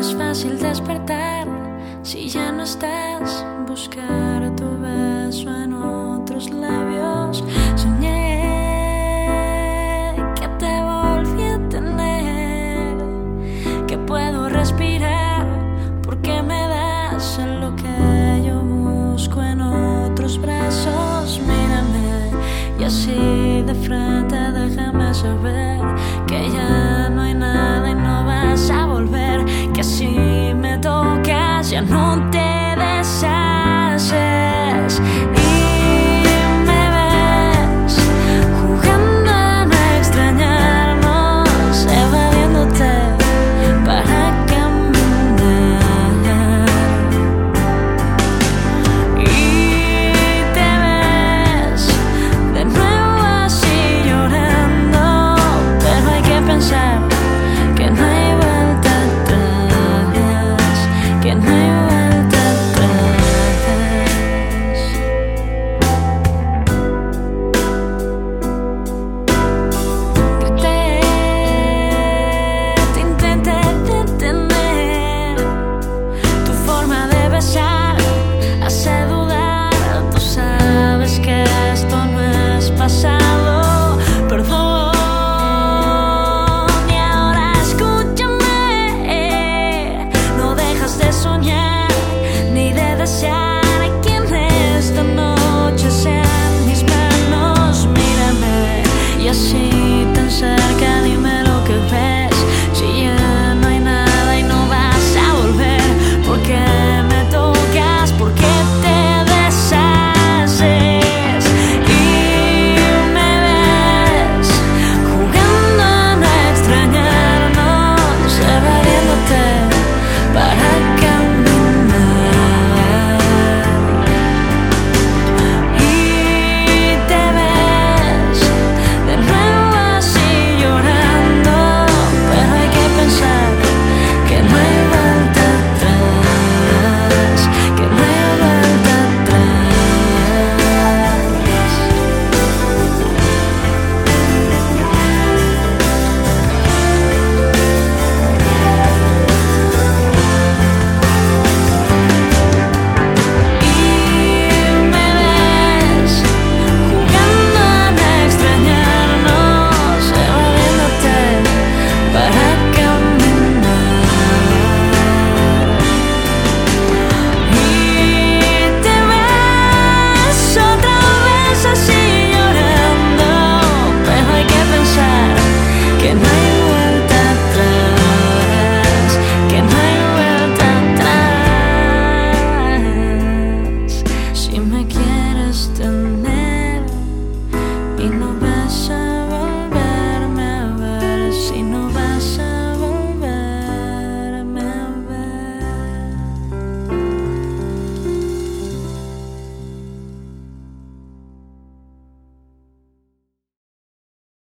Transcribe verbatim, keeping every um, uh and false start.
es fácil despertar si ya no estás. Buscar tu beso en otros labios. Soñé que te volví a tener, que puedo respirar porque me das lo que yo busco en otros brazos. Mírame y así de frente déjame saber que ya no hay nada y no vas a volver, que si me tocas ya no te deshaces. Y me ves jugando a extrañarnos, evadiéndote para caminar. Y te ves de nuevo así llorando, pero hay que pensar que no hay vuelta atrás, que no hay vuelta pasado, perdón, y ahora escúchame, no dejas de soñar ni de desear que en esta noche sean mis manos. Mírame y así